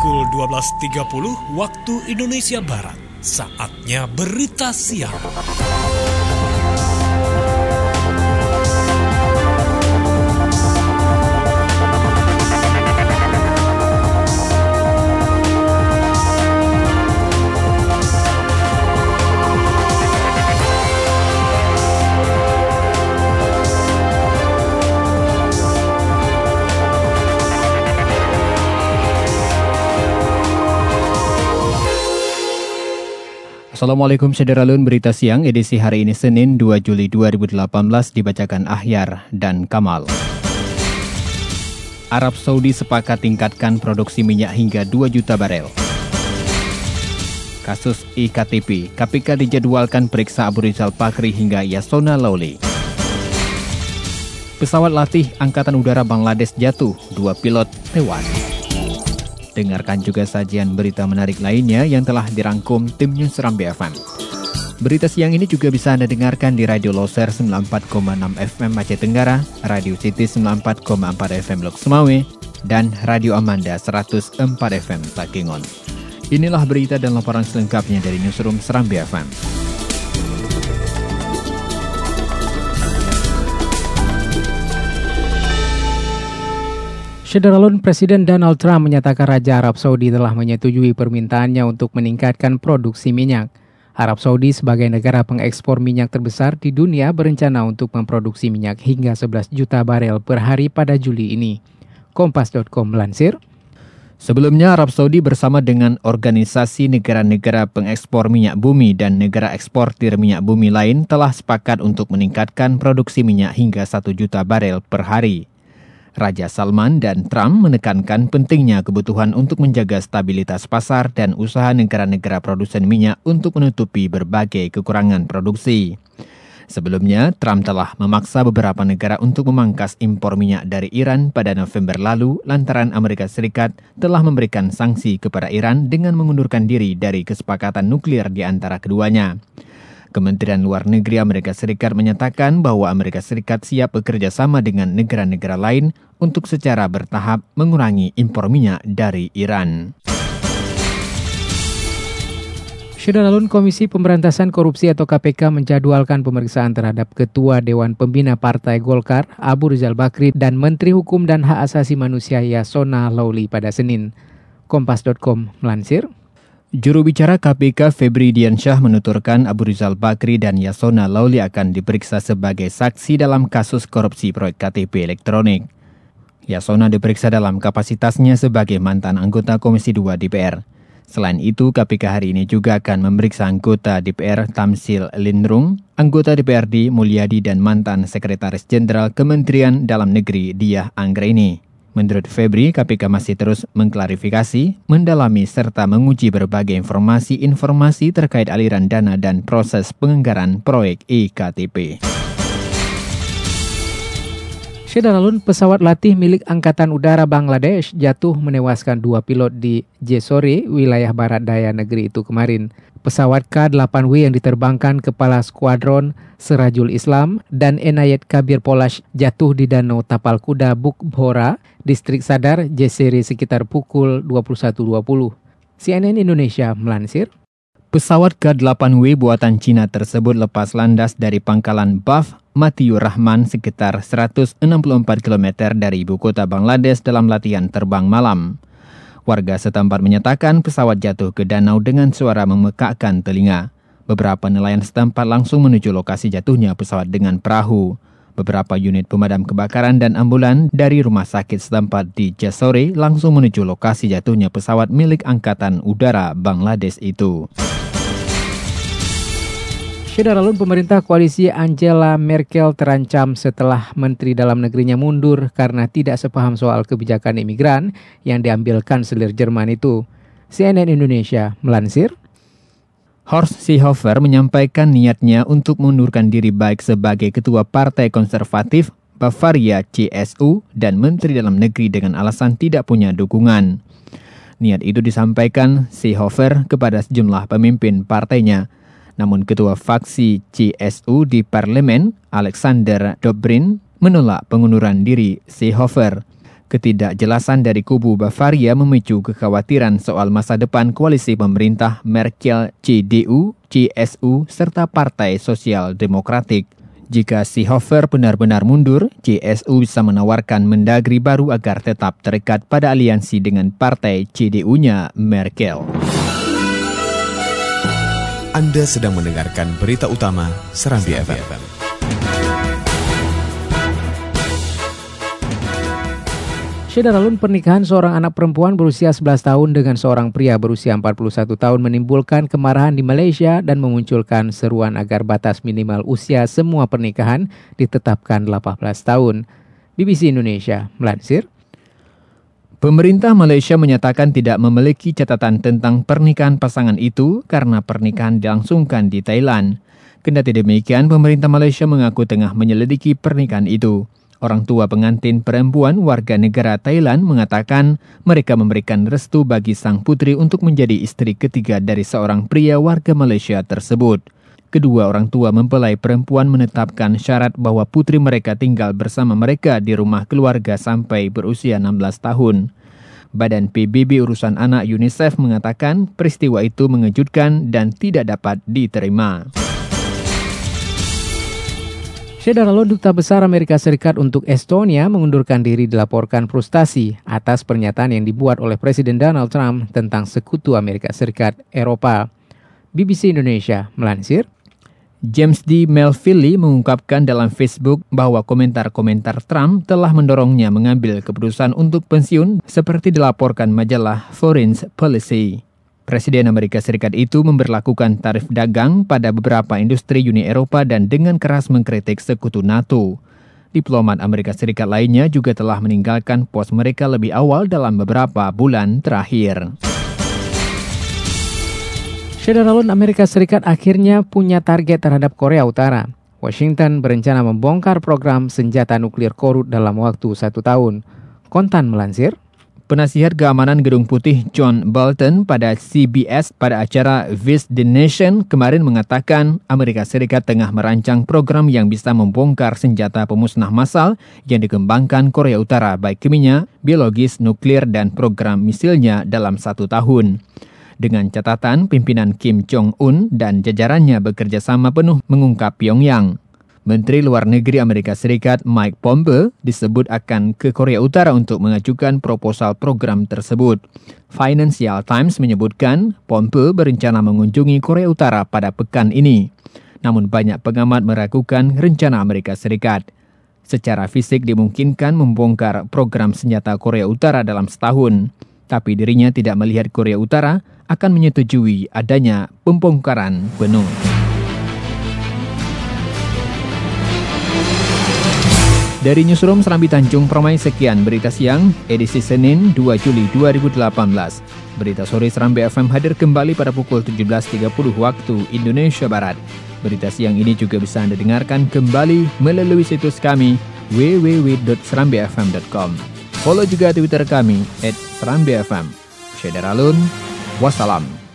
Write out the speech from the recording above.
pukul 12.30 waktu Indonesia Barat. Saatnya berita siang. Assalamualaikum Syederalun, berita siang edisi hari ini Senin 2 Juli 2018 dibacakan Ahyar dan Kamal. Arab Saudi sepakat tingkatkan produksi minyak hingga 2 juta barel. Kasus IKTP, KPK dijadwalkan periksa Abu Rizal Bakri hingga Yasona Lawli. Pesawat latih Angkatan Udara Bangladesh jatuh, 2 pilot tewas. Dengarkan juga sajian berita menarik lainnya yang telah dirangkum tim News Serambi FM. Berita siang ini juga bisa Anda dengarkan di Radio Loser 94,6 FM Aceh Tenggara, Radio City 94,4 FM Lok Sumawe, dan Radio Amanda 104 FM Takengon. Inilah berita dan laporan selengkapnya dari Newsroom Serambi FM. Syederalun, Presiden Donald Trump menyatakan Raja Arab Saudi telah menyetujui permintaannya untuk meningkatkan produksi minyak. Arab Saudi sebagai negara pengekspor minyak terbesar di dunia berencana untuk memproduksi minyak hingga 11 juta barel per hari pada Juli ini. Kompas.com melansir. Sebelumnya, Arab Saudi bersama dengan organisasi negara-negara pengekspor minyak bumi dan negara eksportir minyak bumi lain telah sepakat untuk meningkatkan produksi minyak hingga 1 juta barel per hari. Raja Salman dan Trump menekankan pentingnya kebutuhan untuk menjaga stabilitas pasar dan usaha negara-negara produsen minyak untuk menutupi berbagai kekurangan produksi. Sebelumnya, Trump telah memaksa beberapa negara untuk memangkas impor minyak dari Iran pada November lalu lantaran Amerika Serikat telah memberikan sanksi kepada Iran dengan mengundurkan diri dari kesepakatan nuklir di antara keduanya. Kementerian Luar Negeri Amerika Serikat menyatakan bahwa Amerika Serikat siap bekerja sama dengan negara-negara lain untuk secara bertahap mengurangi impor minyak dari Iran. Syederalun, Komisi Pemberantasan Korupsi atau KPK menjadwalkan pemeriksaan terhadap Ketua Dewan Pembina Partai Golkar, Abu Rizal Bakri, dan Menteri Hukum dan Hak Asasi Manusia Yasona Lawli pada Senin. Kompas.com melansir. Juru bicara KPK Febri Diansyah menuturkan Abu Rizal Bakri dan Yasona Lawli akan diperiksa sebagai saksi dalam kasus korupsi proyek KTP elektronik. Yasona diperiksa dalam kapasitasnya sebagai mantan anggota Komisi 2 DPR. Selain itu, KPK hari ini juga akan memeriksa anggota DPR Tamsil Lindrung, anggota DPRD Mulyadi dan mantan Sekretaris Jenderal Kementerian Dalam Negeri Diah Anggraini. Menurut Febri, KPK masih terus mengklarifikasi, mendalami serta menguji berbagai informasi terkait aliran dana dan proses penganggaran proyek IKTP. Syederalun, pesawat latih milik Angkatan Udara Bangladesh jatuh menewaskan 2 pilot di Jessore, wilayah barat daya negeri itu kemarin. Pesawat K-8W yang diterbangkan Kepala Skuadron Serajul Islam dan Enayat Kabir Polash jatuh di Danau Tapal Kuda Bukbhora, Distrik Sadar, Jessore sekitar pukul 21.20. CNN Indonesia melansir. Pesawat K-8W buatan Cina tersebut lepas landas dari pangkalan Baf Matiur Rahman sekitar 164 km dari ibu kota Bangladesh dalam latihan terbang malam. Warga setempat menyatakan pesawat jatuh ke danau dengan suara memekakkan telinga. Beberapa nelayan setempat langsung menuju lokasi jatuhnya pesawat dengan perahu. Beberapa unit pemadam kebakaran dan ambulan dari rumah sakit setempat di Jessore langsung menuju lokasi jatuhnya pesawat milik Angkatan Udara Bangladesh itu. Syederalun, pemerintah koalisi Angela Merkel terancam setelah Menteri Dalam Negerinya mundur karena tidak sepaham soal kebijakan imigran yang diambil kanselir Jerman itu. CNN Indonesia melansir. Horst Seehofer menyampaikan niatnya untuk mengundurkan diri baik sebagai Ketua Partai Konservatif Bavaria CSU dan Menteri Dalam Negeri dengan alasan tidak punya dukungan. Niat itu disampaikan Seehofer kepada sejumlah pemimpin partainya. Namun Ketua Faksi CSU di Parlemen, Alexander Dobrin, menolak pengunduran diri Seehofer. Ketidakjelasan dari kubu Bavaria memicu kekhawatiran soal masa depan koalisi pemerintah Merkel, CDU, CSU, serta Partai Sosial Demokratik. Jika Seehofer benar-benar mundur, CSU bisa menawarkan mendagri baru agar tetap terikat pada aliansi dengan partai CDU-nya Merkel. Anda sedang mendengarkan berita utama Serambi FM. Saudara-lun, pernikahan seorang anak perempuan berusia 11 tahun dengan seorang pria berusia 41 tahun menimbulkan kemarahan di Malaysia dan memunculkan seruan agar batas minimal usia semua pernikahan ditetapkan 18 tahun. BBC Indonesia melansir. Pemerintah Malaysia menyatakan tidak memiliki catatan tentang pernikahan pasangan itu karena pernikahan dilangsungkan di Thailand. Kendati demikian, pemerintah Malaysia mengaku tengah menyelidiki pernikahan itu. Orang tua pengantin perempuan warga negara Thailand mengatakan mereka memberikan restu bagi sang putri untuk menjadi istri ketiga dari seorang pria warga Malaysia tersebut. Kedua orang tua mempelai perempuan menetapkan syarat bahwa putri mereka tinggal bersama mereka di rumah keluarga sampai berusia 16 tahun. Badan PBB Urusan Anak UNICEF mengatakan peristiwa itu mengejutkan dan tidak dapat diterima. Saudara-lun, Duta Besar Amerika Serikat untuk Estonia mengundurkan diri dilaporkan frustasi atas pernyataan yang dibuat oleh Presiden Donald Trump tentang sekutu Amerika Serikat Eropa. BBC Indonesia melansir. James D. Melville mengungkapkan dalam Facebook bahwa komentar-komentar Trump telah mendorongnya mengambil keputusan untuk pensiun seperti dilaporkan majalah Foreign Policy. Presiden Amerika Serikat itu memberlakukan tarif dagang pada beberapa industri Uni Eropa dan dengan keras mengkritik sekutu NATO. Diplomat Amerika Serikat lainnya juga telah meninggalkan pos mereka lebih awal dalam beberapa bulan terakhir. Saudara-lun, Amerika Serikat akhirnya punya target terhadap Korea Utara. Washington berencana membongkar program senjata nuklir Korut dalam waktu 1 tahun. Kontan melansir. Penasihat Keamanan Gedung Putih John Bolton pada CBS pada acara Vice the Nation kemarin mengatakan Amerika Serikat tengah merancang program yang bisa membongkar senjata pemusnah massal yang dikembangkan Korea Utara baik kimia, biologis, nuklir, dan program misilnya dalam 1 tahun. Dengan catatan pimpinan Kim Jong-un dan jajarannya bekerja sama penuh mengungkap Pyongyang. Menteri Luar Negeri Amerika Serikat Mike Pompeo disebut akan ke Korea Utara untuk mengajukan proposal program tersebut. Financial Times menyebutkan Pompeo berencana mengunjungi Korea Utara pada pekan ini. Namun banyak pengamat meragukan rencana Amerika Serikat. Secara fisik dimungkinkan membongkar program senjata Korea Utara dalam setahun. Tapi dirinya tidak melihat Korea Utara akan menyetujui adanya pembongkaran penuh. Dari Newsroom Serambi Tanjung Permai, sekian berita siang, edisi Senin 2 Juli 2018. Berita sore Serambi FM hadir kembali pada pukul 17.30 waktu Indonesia Barat. Berita siang ini juga bisa Anda dengarkan kembali melalui situs kami www.serambifm.com. Follow juga Twitter kami @serambifm. Syederalun, wassalam.